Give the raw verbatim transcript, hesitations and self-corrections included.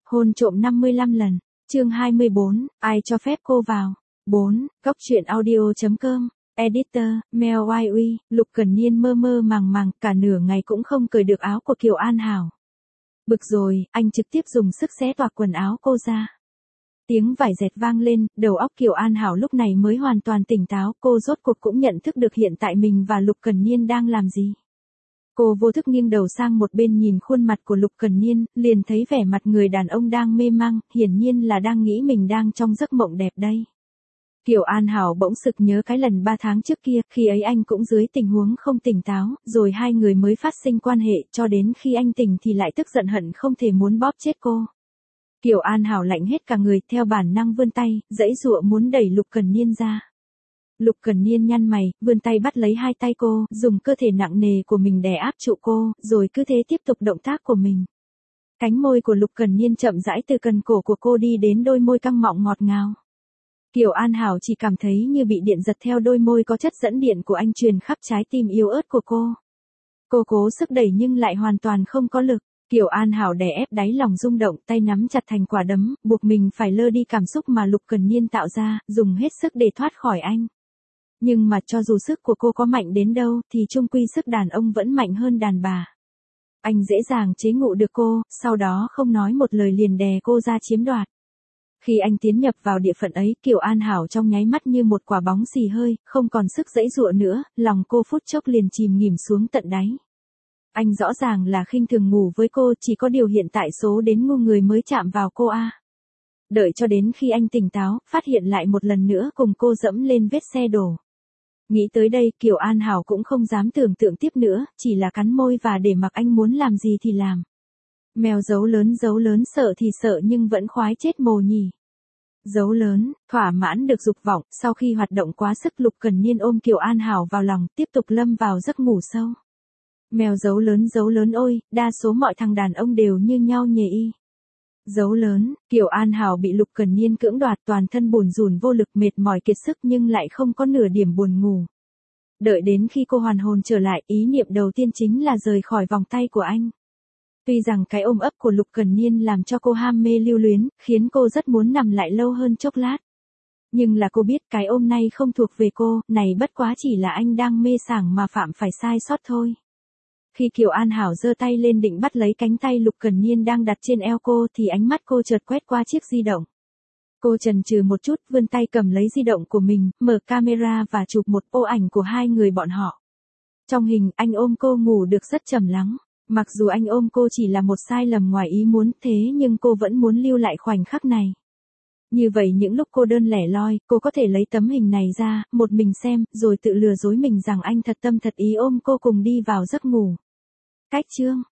Hôn trộm năm mươi lăm lần. Chương hai mươi bốn, ai cho phép cô vào? bốn. Cóc truyện audio chấm com. Editor, Mel Oai Uy, Lục Cẩn Niên mơ mơ màng màng, cả nửa ngày cũng không cởi được áo của Kiều An Hảo. Bực rồi, anh trực tiếp dùng sức xé toạc quần áo cô ra. Tiếng vải dệt vang lên, đầu óc Kiều An Hảo lúc này mới hoàn toàn tỉnh táo, cô rốt cuộc cũng nhận thức được hiện tại mình và Lục Cẩn Niên đang làm gì. Cô vô thức nghiêng đầu sang một bên nhìn khuôn mặt của Lục Cẩn Niên, liền thấy vẻ mặt người đàn ông đang mê mang, hiển nhiên là đang nghĩ mình đang trong giấc mộng đẹp đây. Kiều An Hảo bỗng sực nhớ cái lần ba tháng trước kia, khi ấy anh cũng dưới tình huống không tỉnh táo, rồi hai người mới phát sinh quan hệ, cho đến khi anh tỉnh thì lại tức giận hận không thể muốn bóp chết cô. Kiều An Hảo lạnh hết cả người, theo bản năng vươn tay, giãy giụa muốn đẩy Lục Cẩn Niên ra. Lục Cẩn Niên nhăn mày, vươn tay bắt lấy hai tay cô, dùng cơ thể nặng nề của mình đè áp trụ cô, rồi cứ thế tiếp tục động tác của mình. Cánh môi của Lục Cẩn Niên chậm rãi từ cần cổ của cô đi đến đôi môi căng mọng ngọt ngào. Kiều An Hảo chỉ cảm thấy như bị điện giật theo đôi môi có chất dẫn điện của anh truyền khắp trái tim yếu ớt của cô. Cô cố sức đẩy nhưng lại hoàn toàn không có lực. Kiều An Hảo đè ép đáy lòng rung động, tay nắm chặt thành quả đấm, buộc mình phải lơ đi cảm xúc mà Lục Cẩn Niên tạo ra, dùng hết sức để thoát khỏi anh. Nhưng mà cho dù sức của cô có mạnh đến đâu, thì chung quy sức đàn ông vẫn mạnh hơn đàn bà. Anh dễ dàng chế ngự được cô, sau đó không nói một lời liền đè cô ra chiếm đoạt. Khi anh tiến nhập vào địa phận ấy, Kiều An Hảo trong nháy mắt như một quả bóng xì hơi, không còn sức giãy giụa nữa, lòng cô phút chốc liền chìm nghỉm xuống tận đáy. Anh rõ ràng là khinh thường ngủ với cô, chỉ có điều hiện tại số đến ngu người mới chạm vào cô a. À. Đợi cho đến khi anh tỉnh táo, phát hiện lại một lần nữa cùng cô dẫm lên vết xe đổ. Nghĩ tới đây, Kiều An Hảo cũng không dám tưởng tượng tiếp nữa, chỉ là cắn môi và để mặc anh muốn làm gì thì làm. Mèo dấu lớn dấu lớn sợ thì sợ nhưng vẫn khoái chết mồ nhỉ. Dấu lớn, thỏa mãn được dục vọng, sau khi hoạt động quá sức Lục Cẩn Niên ôm Kiều An Hảo vào lòng, tiếp tục lâm vào giấc ngủ sâu. Mèo dấu lớn dấu lớn ôi, đa số mọi thằng đàn ông đều như nhau nhề y. Dấu lớn, Kiều An Hảo bị Lục Cẩn Niên cưỡng đoạt, toàn thân bủn rủn vô lực, mệt mỏi kiệt sức nhưng lại không có nửa điểm buồn ngủ. Đợi đến khi cô hoàn hồn trở lại, ý niệm đầu tiên chính là rời khỏi vòng tay của anh. Tuy rằng cái ôm ấp của Lục Cẩn Niên làm cho cô ham mê lưu luyến, khiến cô rất muốn nằm lại lâu hơn chốc lát. Nhưng là cô biết cái ôm này không thuộc về cô, này bất quá chỉ là anh đang mê sảng mà phạm phải sai sót thôi. Khi Kiều An Hảo giơ tay lên định bắt lấy cánh tay Lục Cẩn Niên đang đặt trên eo cô thì ánh mắt cô chợt quét qua chiếc di động. Cô chần chừ một chút, vươn tay cầm lấy di động của mình, mở camera và chụp một ô ảnh của hai người bọn họ. Trong hình, anh ôm cô ngủ được rất trầm lắng. Mặc dù anh ôm cô chỉ là một sai lầm ngoài ý muốn, thế nhưng cô vẫn muốn lưu lại khoảnh khắc này. Như vậy những lúc cô đơn lẻ loi, cô có thể lấy tấm hình này ra, một mình xem, rồi tự lừa dối mình rằng anh thật tâm thật ý ôm cô cùng đi vào giấc ngủ. Cách chương